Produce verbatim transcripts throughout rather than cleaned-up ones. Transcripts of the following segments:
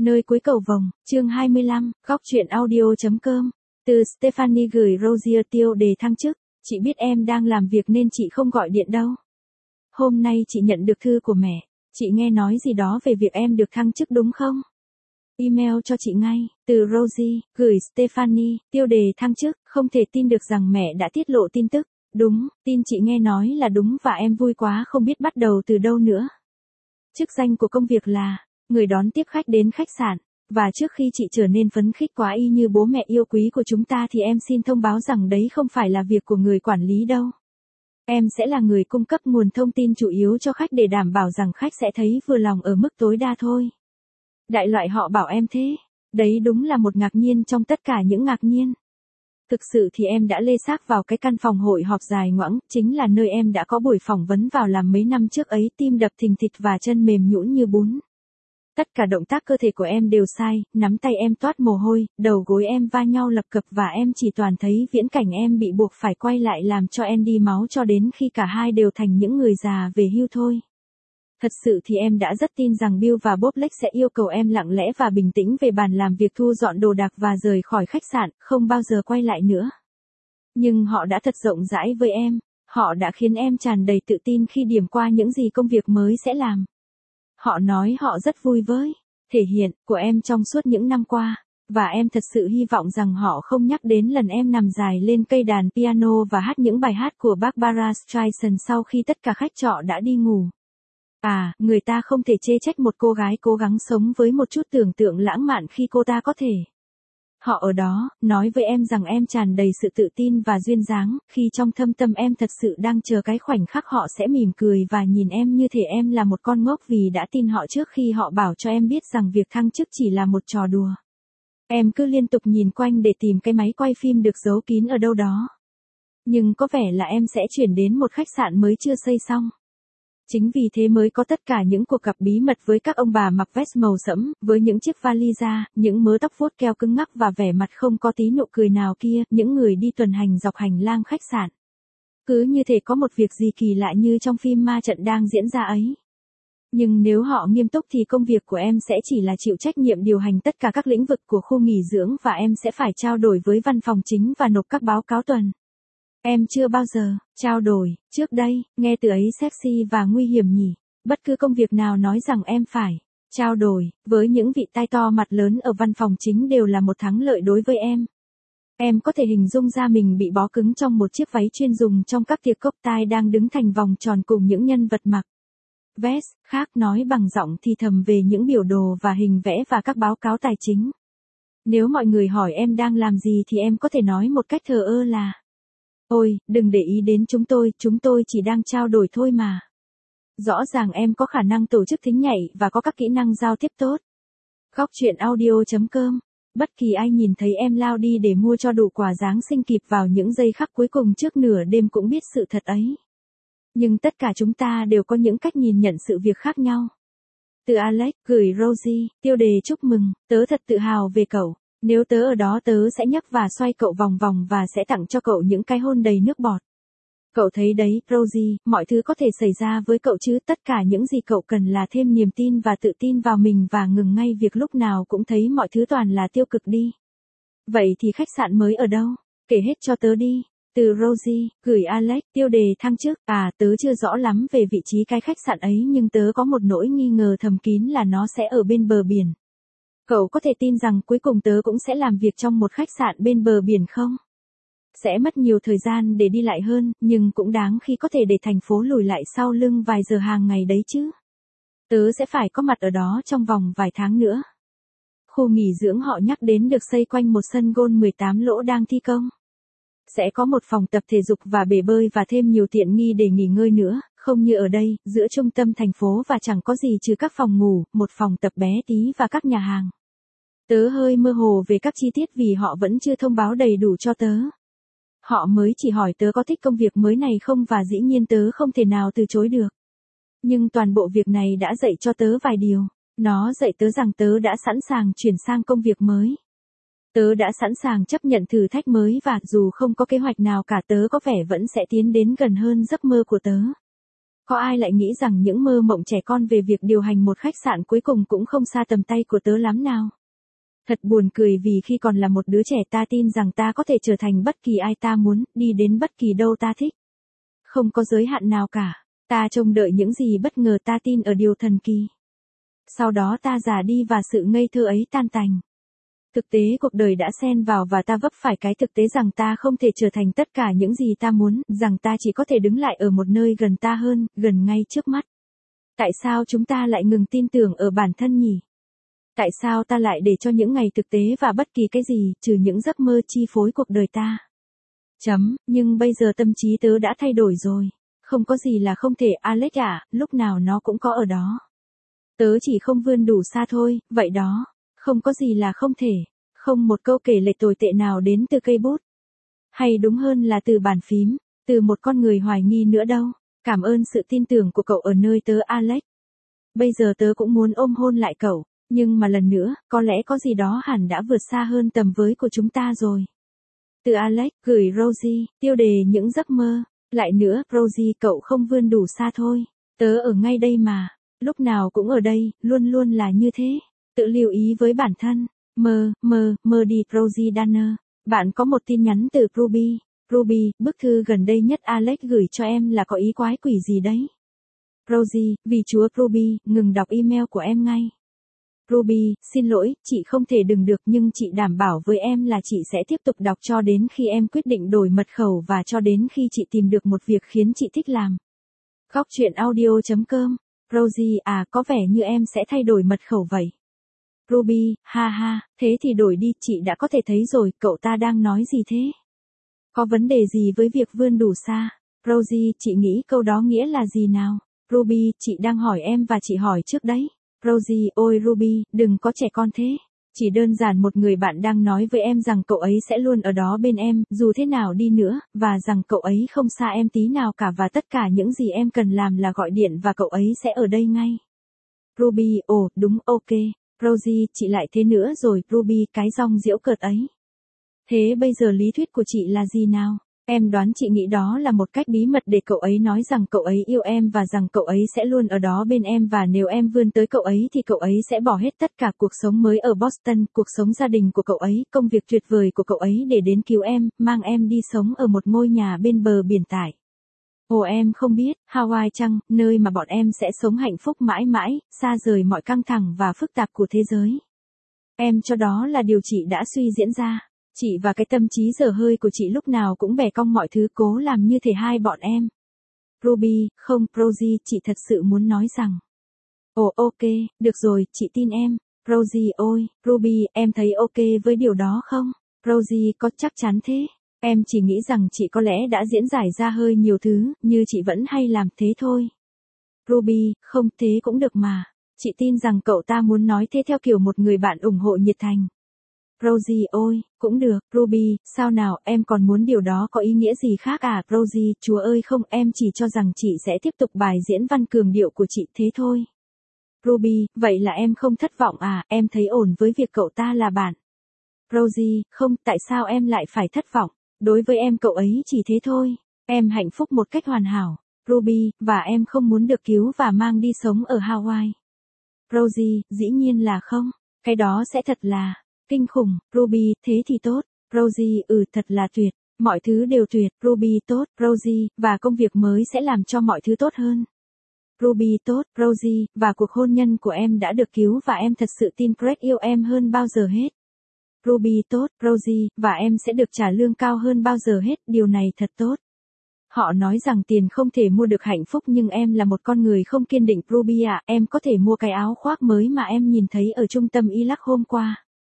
Nơi cuối cầu vồng, chương hai mươi lăm, góc truyện audio.com. Từ Stephanie gửi Rozier tiêu đề thăng chức. Chị biết em đang làm việc nên chị không gọi điện đâu. Hôm nay chị nhận được thư của mẹ. Chị nghe nói gì đó về việc em được thăng chức đúng không? Email cho chị ngay. Từ Rosie, gửi Stephanie, tiêu đề thăng chức. Không thể tin được rằng mẹ đã tiết lộ tin tức. Đúng, tin chị nghe nói là đúng và em vui quá không biết bắt đầu từ đâu nữa. Chức danh của công việc là người đón tiếp khách đến khách sạn. Và trước khi chị trở nên phấn khích quá y như bố mẹ yêu quý của chúng ta thì em xin thông báo rằng đấy không phải là việc của người quản lý đâu. Em sẽ là người cung cấp nguồn thông tin chủ yếu cho khách để đảm bảo rằng khách sẽ thấy vừa lòng ở mức tối đa thôi. Đại loại họ bảo em thế. Đấy đúng là một ngạc nhiên trong tất cả những ngạc nhiên. Thực sự thì em đã lê xác vào cái căn phòng hội họp dài ngoẵng, chính là nơi em đã có buổi phỏng vấn vào làm mấy năm trước ấy, tim đập thình thịch và chân mềm nhũn như bún. Tất cả động tác cơ thể của em đều sai, nắm tay em toát mồ hôi, đầu gối em va nhau lập cập và em chỉ toàn thấy viễn cảnh em bị buộc phải quay lại làm cho Andy máu cho đến khi cả hai đều thành những người già về hưu thôi. Thật sự thì em đã rất tin rằng Bill và Bob Lake sẽ yêu cầu em lặng lẽ và bình tĩnh về bàn làm việc thu dọn đồ đạc và rời khỏi khách sạn, không bao giờ quay lại nữa. Nhưng họ đã thật rộng rãi với em, họ đã khiến em tràn đầy tự tin khi điểm qua những gì công việc mới sẽ làm. Họ nói họ rất vui với thể hiện của em trong suốt những năm qua, và em thật sự hy vọng rằng họ không nhắc đến lần em nằm dài lên cây đàn piano và hát những bài hát của Barbara Streisand sau khi tất cả khách trọ đã đi ngủ. À, người ta không thể chê trách một cô gái cố gắng sống với một chút tưởng tượng lãng mạn khi cô ta có thể. Họ ở đó, nói với em rằng em tràn đầy sự tự tin và duyên dáng, khi trong thâm tâm em thật sự đang chờ cái khoảnh khắc họ sẽ mỉm cười và nhìn em như thể em là một con ngốc vì đã tin họ trước khi họ bảo cho em biết rằng việc thăng chức chỉ là một trò đùa. Em cứ liên tục nhìn quanh để tìm cái máy quay phim được giấu kín ở đâu đó. Nhưng có vẻ là em sẽ chuyển đến một khách sạn mới chưa xây xong. Chính vì thế mới có tất cả những cuộc gặp bí mật với các ông bà mặc vest màu sẫm, với những chiếc vali da, những mớ tóc vuốt keo cứng ngắc và vẻ mặt không có tí nụ cười nào kia, những người đi tuần hành dọc hành lang khách sạn. Cứ như thể có một việc gì kỳ lạ như trong phim ma trận đang diễn ra ấy. Nhưng nếu họ nghiêm túc thì công việc của em sẽ chỉ là chịu trách nhiệm điều hành tất cả các lĩnh vực của khu nghỉ dưỡng và em sẽ phải trao đổi với văn phòng chính và nộp các báo cáo tuần. Em chưa bao giờ trao đổi trước đây, nghe từ ấy sexy và nguy hiểm nhỉ. Bất cứ công việc nào nói rằng em phải trao đổi với những vị tai to mặt lớn ở văn phòng chính đều là một thắng lợi đối với em. Em có thể hình dung ra mình bị bó cứng trong một chiếc váy chuyên dùng trong các tiệc cốc tai đang đứng thành vòng tròn cùng những nhân vật mặc vest khác nói bằng giọng thì thầm về những biểu đồ và hình vẽ và các báo cáo tài chính. Nếu mọi người hỏi em đang làm gì thì em có thể nói một cách thờ ơ là: ôi, đừng để ý đến chúng tôi, chúng tôi chỉ đang trao đổi thôi mà. Rõ ràng em có khả năng tổ chức thính nhảy và có các kỹ năng giao tiếp tốt. Góc truyện audio.com. Bất kỳ ai nhìn thấy em lao đi để mua cho đủ quà Giáng sinh kịp vào những giây khắc cuối cùng trước nửa đêm cũng biết sự thật ấy. Nhưng tất cả chúng ta đều có những cách nhìn nhận sự việc khác nhau. Từ Alex, gửi Rosie, tiêu đề chúc mừng, tớ thật tự hào về cậu. Nếu tớ ở đó tớ sẽ nhấc và xoay cậu vòng vòng và sẽ tặng cho cậu những cái hôn đầy nước bọt. Cậu thấy đấy, Rosie, mọi thứ có thể xảy ra với cậu chứ, tất cả những gì cậu cần là thêm niềm tin và tự tin vào mình và ngừng ngay việc lúc nào cũng thấy mọi thứ toàn là tiêu cực đi. Vậy thì khách sạn mới ở đâu? Kể hết cho tớ đi. Từ Rosie, gửi Alex, tiêu đề thăng chức. À, tớ chưa rõ lắm về vị trí cái khách sạn ấy nhưng tớ có một nỗi nghi ngờ thầm kín là nó sẽ ở bên bờ biển. Cậu có thể tin rằng cuối cùng tớ cũng sẽ làm việc trong một khách sạn bên bờ biển không? Sẽ mất nhiều thời gian để đi lại hơn, nhưng cũng đáng khi có thể để thành phố lùi lại sau lưng vài giờ hàng ngày đấy chứ. Tớ sẽ phải có mặt ở đó trong vòng vài tháng nữa. Khu nghỉ dưỡng họ nhắc đến được xây quanh một sân golf mười tám lỗ đang thi công. Sẽ có một phòng tập thể dục và bể bơi và thêm nhiều tiện nghi để nghỉ ngơi nữa, không như ở đây, giữa trung tâm thành phố và chẳng có gì trừ các phòng ngủ, một phòng tập bé tí và các nhà hàng. Tớ hơi mơ hồ về các chi tiết vì họ vẫn chưa thông báo đầy đủ cho tớ. Họ mới chỉ hỏi tớ có thích công việc mới này không và dĩ nhiên tớ không thể nào từ chối được. Nhưng toàn bộ việc này đã dạy cho tớ vài điều. Nó dạy tớ rằng tớ đã sẵn sàng chuyển sang công việc mới. Tớ đã sẵn sàng chấp nhận thử thách mới và dù không có kế hoạch nào cả tớ có vẻ vẫn sẽ tiến đến gần hơn giấc mơ của tớ. Có ai lại nghĩ rằng những mơ mộng trẻ con về việc điều hành một khách sạn cuối cùng cũng không xa tầm tay của tớ lắm nào. Thật buồn cười vì khi còn là một đứa trẻ ta tin rằng ta có thể trở thành bất kỳ ai ta muốn, đi đến bất kỳ đâu ta thích. Không có giới hạn nào cả, ta trông đợi những gì bất ngờ, ta tin ở điều thần kỳ. Sau đó ta già đi và sự ngây thơ ấy tan tành. Thực tế cuộc đời đã xen vào và ta vấp phải cái thực tế rằng ta không thể trở thành tất cả những gì ta muốn, rằng ta chỉ có thể đứng lại ở một nơi gần ta hơn, gần ngay trước mắt. Tại sao chúng ta lại ngừng tin tưởng ở bản thân nhỉ? Tại sao ta lại để cho những ngày thực tế và bất kỳ cái gì, trừ những giấc mơ chi phối cuộc đời ta? Chấm, nhưng bây giờ tâm trí tớ đã thay đổi rồi. Không có gì là không thể, Alex ạ, lúc nào nó cũng có ở đó. Tớ chỉ không vươn đủ xa thôi, vậy đó. Không có gì là không thể. Không một câu kể lể tồi tệ nào đến từ cây bút. Hay đúng hơn là từ bàn phím, từ một con người hoài nghi nữa đâu. Cảm ơn sự tin tưởng của cậu ở nơi tớ, Alex. Bây giờ tớ cũng muốn ôm hôn lại cậu. Nhưng mà lần nữa, có lẽ có gì đó hẳn đã vượt xa hơn tầm với của chúng ta rồi. Từ Alex, gửi Rosie, tiêu đề những giấc mơ. Lại nữa, Rosie, cậu không vươn đủ xa thôi. Tớ ở ngay đây mà. Lúc nào cũng ở đây, luôn luôn là như thế. Tự lưu ý với bản thân. Mơ, mơ, mơ đi, Rosie Danner. Bạn có một tin nhắn từ Ruby. Ruby, bức thư gần đây nhất Alex gửi cho em là có ý quái quỷ gì đấy? Rosie, vì Chúa Ruby, ngừng đọc email của em ngay. Ruby, xin lỗi, chị không thể đừng được nhưng chị đảm bảo với em là chị sẽ tiếp tục đọc cho đến khi em quyết định đổi mật khẩu và cho đến khi chị tìm được một việc khiến chị thích làm. Góc truyện audio chấm com. Rosie, à, có vẻ như em sẽ thay đổi mật khẩu vậy. Ruby, ha ha, thế thì đổi đi, chị đã có thể thấy rồi, cậu ta đang nói gì thế? Có vấn đề gì với việc vươn đủ xa? Rosie, chị nghĩ câu đó nghĩa là gì nào? Ruby, chị đang hỏi em và chị hỏi trước đấy. Rosie, ôi Ruby, đừng có trẻ con thế. Chỉ đơn giản một người bạn đang nói với em rằng cậu ấy sẽ luôn ở đó bên em, dù thế nào đi nữa, và rằng cậu ấy không xa em tí nào cả và tất cả những gì em cần làm là gọi điện và cậu ấy sẽ ở đây ngay. Ruby, ồ, đúng, ok. Rosie, chị lại thế nữa rồi, Ruby, cái giọng giễu cợt ấy. Thế bây giờ lý thuyết của chị là gì nào? Em đoán chị nghĩ đó là một cách bí mật để cậu ấy nói rằng cậu ấy yêu em và rằng cậu ấy sẽ luôn ở đó bên em và nếu em vươn tới cậu ấy thì cậu ấy sẽ bỏ hết tất cả cuộc sống mới ở Boston, cuộc sống gia đình của cậu ấy, công việc tuyệt vời của cậu ấy để đến cứu em, mang em đi sống ở một ngôi nhà bên bờ biển tải. Ồ em không biết, Hawaii chăng, nơi mà bọn em sẽ sống hạnh phúc mãi mãi, xa rời mọi căng thẳng và phức tạp của thế giới. Em cho đó là điều chị đã suy diễn ra. Chị và cái tâm trí dở hơi của chị lúc nào cũng bẻ cong mọi thứ cố làm như thể hai bọn em. Ruby, không, Rosie, chị thật sự muốn nói rằng. Ồ ok, được rồi, chị tin em. Rosie ôi, Ruby, em thấy ok với điều đó không? Rosie, có chắc chắn thế? Em chỉ nghĩ rằng chị có lẽ đã diễn giải ra hơi nhiều thứ, như chị vẫn hay làm thế thôi. Ruby, không, thế cũng được mà. Chị tin rằng cậu ta muốn nói thế theo kiểu một người bạn ủng hộ nhiệt thành. Rosie ôi, cũng được, Ruby, sao nào, em còn muốn điều đó có ý nghĩa gì khác à, Rosie, chúa ơi không, em chỉ cho rằng chị sẽ tiếp tục bài diễn văn cường điệu của chị thế thôi. Ruby, vậy là em không thất vọng à, em thấy ổn với việc cậu ta là bạn. Rosie, không, tại sao em lại phải thất vọng, đối với em cậu ấy chỉ thế thôi, em hạnh phúc một cách hoàn hảo, Ruby, và em không muốn được cứu và mang đi sống ở Hawaii. Rosie, dĩ nhiên là không, cái đó sẽ thật là kinh khủng, Ruby, thế thì tốt, Rosie, ừ thật là tuyệt, mọi thứ đều tuyệt, Ruby tốt, Rosie, và công việc mới sẽ làm cho mọi thứ tốt hơn. Ruby tốt, Rosie, và cuộc hôn nhân của em đã được cứu và em thật sự tin Craig yêu em hơn bao giờ hết. Ruby tốt, Rosie, và em sẽ được trả lương cao hơn bao giờ hết, điều này thật tốt. Họ nói rằng tiền không thể mua được hạnh phúc nhưng em là một con người không kiên định, Ruby à, em có thể mua cái áo khoác mới mà em nhìn thấy ở trung tâm Iraq hôm qua.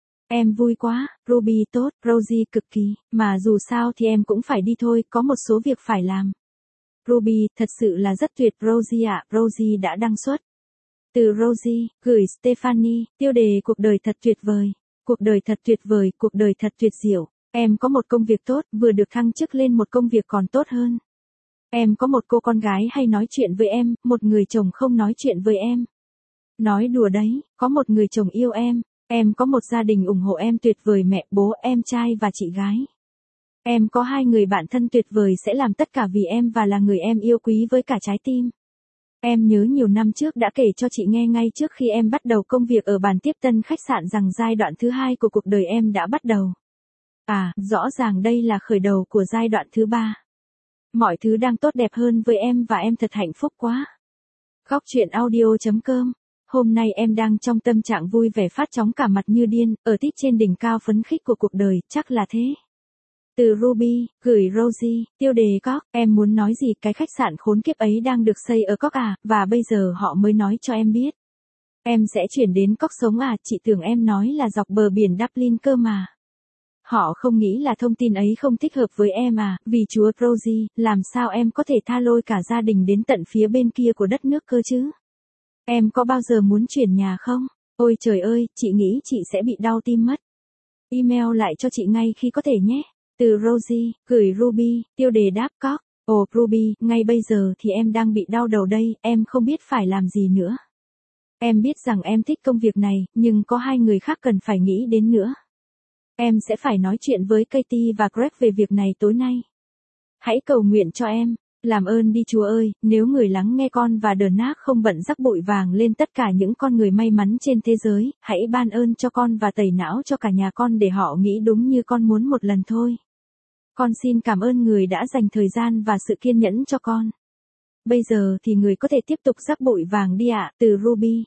Em vui quá, Ruby tốt, Rosie cực kỳ, mà dù sao thì em cũng phải đi thôi, có một số việc phải làm. Ruby, thật sự là rất tuyệt, Rosie ạ, Rosie đã đăng xuất. Từ Rosie, gửi Stephanie, tiêu đề cuộc đời thật tuyệt vời, cuộc đời thật tuyệt vời, cuộc đời thật tuyệt diệu. Em có một công việc tốt, vừa được thăng chức lên một công việc còn tốt hơn. Em có một cô con gái hay nói chuyện với em, một người chồng không nói chuyện với em. Nói đùa đấy, có một người chồng yêu em. Em có một gia đình ủng hộ em tuyệt vời, mẹ, bố, em trai và chị gái. Em có hai người bạn thân tuyệt vời sẽ làm tất cả vì em và là người em yêu quý với cả trái tim. Em nhớ nhiều năm trước đã kể cho chị nghe ngay trước khi em bắt đầu công việc ở bàn tiếp tân khách sạn rằng giai đoạn thứ hai của cuộc đời em đã bắt đầu. À, rõ ràng đây là khởi đầu của giai đoạn thứ ba. Mọi thứ đang tốt đẹp hơn với em và em thật hạnh phúc quá. Góc chuyện audio chấm com. Hôm nay em đang trong tâm trạng vui vẻ phát chóng cả mặt như điên, ở tít trên đỉnh cao phấn khích của cuộc đời, chắc là thế. Từ Ruby, gửi Rosie, tiêu đề Cóc, em muốn nói gì, cái khách sạn khốn kiếp ấy đang được xây ở Cóc à, và bây giờ họ mới nói cho em biết. Em sẽ chuyển đến Cóc sống à, chị tưởng em nói là dọc bờ biển Dublin cơ mà. Họ không nghĩ là thông tin ấy không thích hợp với em à, vì chúa Rosie, làm sao em có thể tha lôi cả gia đình đến tận phía bên kia của đất nước cơ chứ? Em có bao giờ muốn chuyển nhà không? Ôi trời ơi, chị nghĩ chị sẽ bị đau tim mất. Email lại cho chị ngay khi có thể nhé. Từ Rosie, gửi Ruby, tiêu đề đáp Cóc. Ồ Ruby, ngay bây giờ thì em đang bị đau đầu đây, em không biết phải làm gì nữa. Em biết rằng em thích công việc này, nhưng có hai người khác cần phải nghĩ đến nữa. Em sẽ phải nói chuyện với Katie và Greg về việc này tối nay. Hãy cầu nguyện cho em. Làm ơn đi Chúa ơi, nếu người lắng nghe con và đờn nác không bận rắc bụi vàng lên tất cả những con người may mắn trên thế giới, hãy ban ơn cho con và tẩy não cho cả nhà con để họ nghĩ đúng như con muốn một lần thôi. Con xin cảm ơn người đã dành thời gian và sự kiên nhẫn cho con. Bây giờ thì người có thể tiếp tục rắc bụi vàng đi ạ, từ Ruby.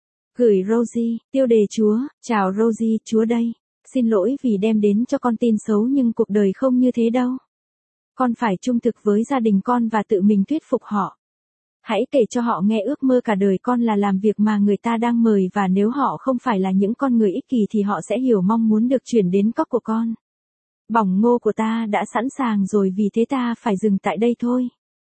Gửi Rosie, tiêu đề Chúa, chào Rosie, Chúa đây. Xin lỗi vì đem đến cho con tin xấu nhưng cuộc đời không như thế đâu. Con phải trung thực với gia đình con và tự mình thuyết phục họ. Hãy kể cho họ nghe ước mơ cả đời con là làm việc mà người ta đang mời và nếu họ không phải là những con người ích kỷ thì họ sẽ hiểu mong muốn được chuyển đến Cóc của con. Bỏng ngô của ta đã sẵn sàng rồi vì thế ta phải dừng tại đây thôi.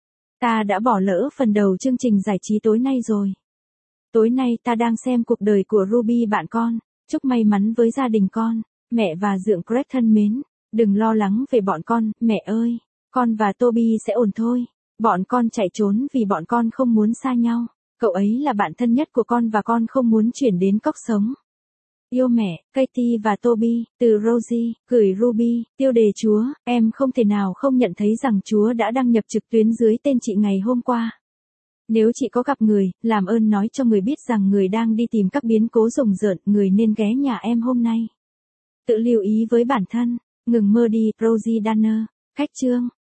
Ta đã bỏ lỡ phần đầu chương trình giải trí tối nay rồi. Tối nay ta đang xem cuộc đời của Ruby bạn con. Chúc may mắn với gia đình con. Mẹ và dượng Greg thân mến. Đừng lo lắng về bọn con, mẹ ơi. Con và Toby sẽ ổn thôi. Bọn con chạy trốn vì bọn con không muốn xa nhau. Cậu ấy là bạn thân nhất của con và con không muốn chuyển đến Cóc sống. Yêu mẹ, Katie và Toby, từ Rosie, gửi Ruby, tiêu đề Chúa, em không thể nào không nhận thấy rằng Chúa đã đăng nhập trực tuyến dưới tên chị ngày hôm qua. Nếu chị có gặp người, làm ơn nói cho người biết rằng người đang đi tìm các biến cố rùng rợn, người nên ghé nhà em hôm nay. Tự lưu ý với bản thân, ngừng mơ đi, Rosie Danner, khách chương.